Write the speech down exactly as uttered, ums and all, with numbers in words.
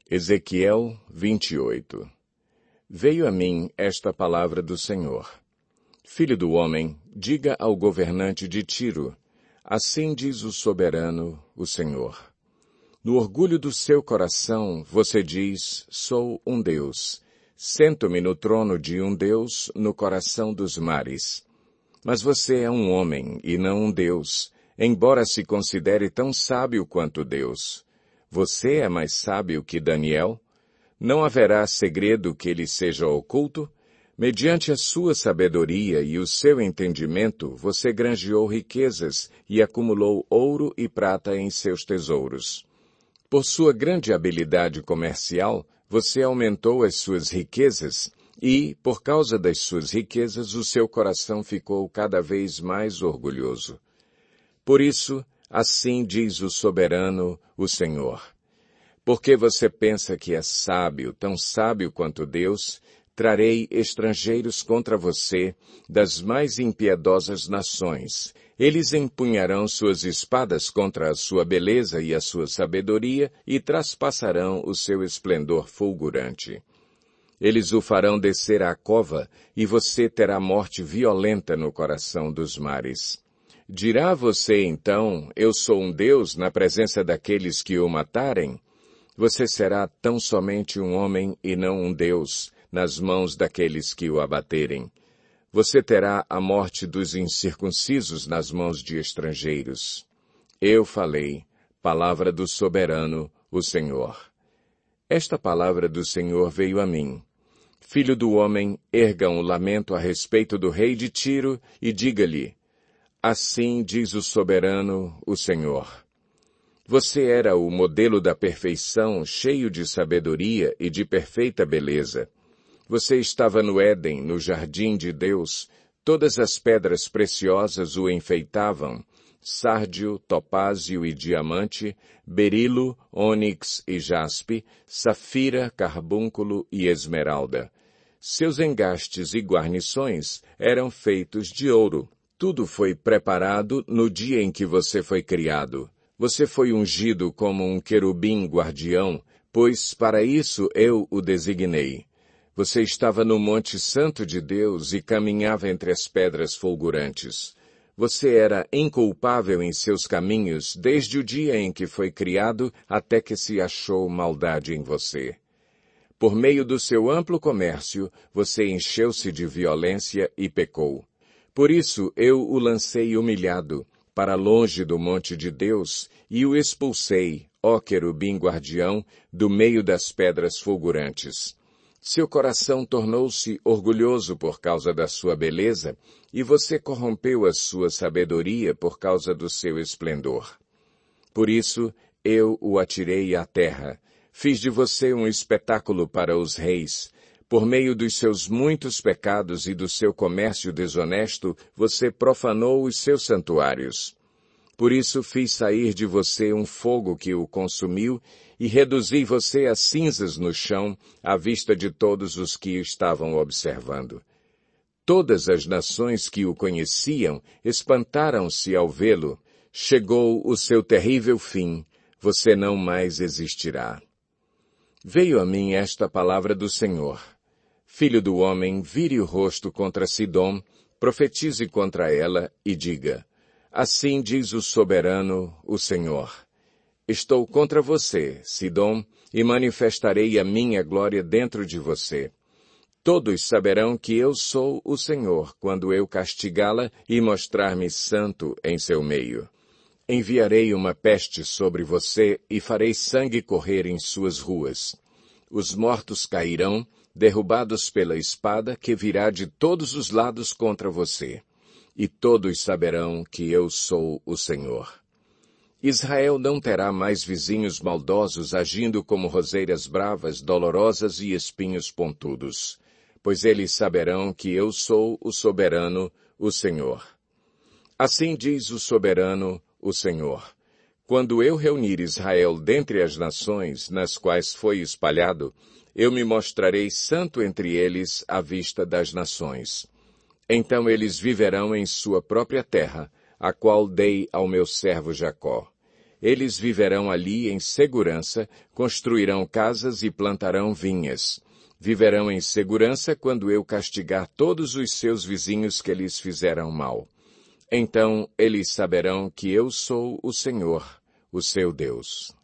Ezequiel vinte e oito. Veio a mim esta palavra do Senhor. Filho do homem, diga ao governante de Tiro, assim diz o soberano, o Senhor. No orgulho do seu coração, você diz, sou um Deus. Sento-me no trono de um Deus no coração dos mares. Mas você é um homem e não um Deus, embora se considere tão sábio quanto Deus. Você é mais sábio que Daniel? Não haverá segredo que lhe seja oculto? Mediante a sua sabedoria e o seu entendimento, você granjeou riquezas e acumulou ouro e prata em seus tesouros. Por sua grande habilidade comercial, você aumentou as suas riquezas e, por causa das suas riquezas, o seu coração ficou cada vez mais orgulhoso. Por isso, assim diz o soberano, o Senhor. Porque você pensa que é sábio, tão sábio quanto Deus, trarei estrangeiros contra você das mais impiedosas nações. Eles empunharão suas espadas contra a sua beleza e a sua sabedoria e traspassarão o seu esplendor fulgurante. Eles o farão descer à cova e você terá morte violenta no coração dos mares. Dirá você então, eu sou um Deus na presença daqueles que o matarem? Você será tão somente um homem e não um Deus nas mãos daqueles que o abaterem. Você terá a morte dos incircuncisos nas mãos de estrangeiros. Eu falei, palavra do soberano, o Senhor. Esta palavra do Senhor veio a mim. Filho do homem, erga um lamento a respeito do rei de Tiro e diga-lhe, assim diz o soberano, o Senhor. Você era o modelo da perfeição, cheio de sabedoria e de perfeita beleza. Você estava no Éden, no jardim de Deus. Todas as pedras preciosas o enfeitavam, sárdio, topázio e diamante, berilo, ônix e jaspe, safira, carbúnculo e esmeralda. Seus engastes e guarnições eram feitos de ouro. Tudo foi preparado no dia em que você foi criado. Você foi ungido como um querubim guardião, pois para isso eu o designei. Você estava no Monte Santo de Deus e caminhava entre as pedras fulgurantes. Você era inculpável em seus caminhos desde o dia em que foi criado até que se achou maldade em você. Por meio do seu amplo comércio, você encheu-se de violência e pecou. Por isso eu o lancei humilhado para longe do monte de Deus e o expulsei, ó querubim guardião, do meio das pedras fulgurantes. Seu coração tornou-se orgulhoso por causa da sua beleza e você corrompeu a sua sabedoria por causa do seu esplendor. Por isso eu o atirei à terra. Fiz de você um espetáculo para os reis. Por meio dos seus muitos pecados e do seu comércio desonesto, você profanou os seus santuários. Por isso fiz sair de você um fogo que o consumiu e reduzi você a cinzas no chão à vista de todos os que estavam observando. Todas as nações que o conheciam espantaram-se ao vê-lo. Chegou o seu terrível fim. Você não mais existirá. Veio a mim esta palavra do Senhor. Filho do homem, vire o rosto contra Sidom, profetize contra ela e diga, assim diz o soberano, o Senhor. Estou contra você, Sidom, e manifestarei a minha glória dentro de você. Todos saberão que eu sou o Senhor, quando eu castigá-la e mostrar-me santo em seu meio. Enviarei uma peste sobre você e farei sangue correr em suas ruas. Os mortos cairão, derrubados pela espada que virá de todos os lados contra você. E todos saberão que eu sou o Senhor. Israel não terá mais vizinhos maldosos agindo como roseiras bravas, dolorosas e espinhos pontudos, pois eles saberão que eu sou o soberano, o Senhor. Assim diz o soberano, o Senhor. Quando eu reunir Israel dentre as nações nas quais foi espalhado, eu me mostrarei santo entre eles à vista das nações. Então eles viverão em sua própria terra, a qual dei ao meu servo Jacó. Eles viverão ali em segurança, construirão casas e plantarão vinhas. Viverão em segurança quando eu castigar todos os seus vizinhos que lhes fizeram mal. Então eles saberão que eu sou o Senhor, o seu Deus.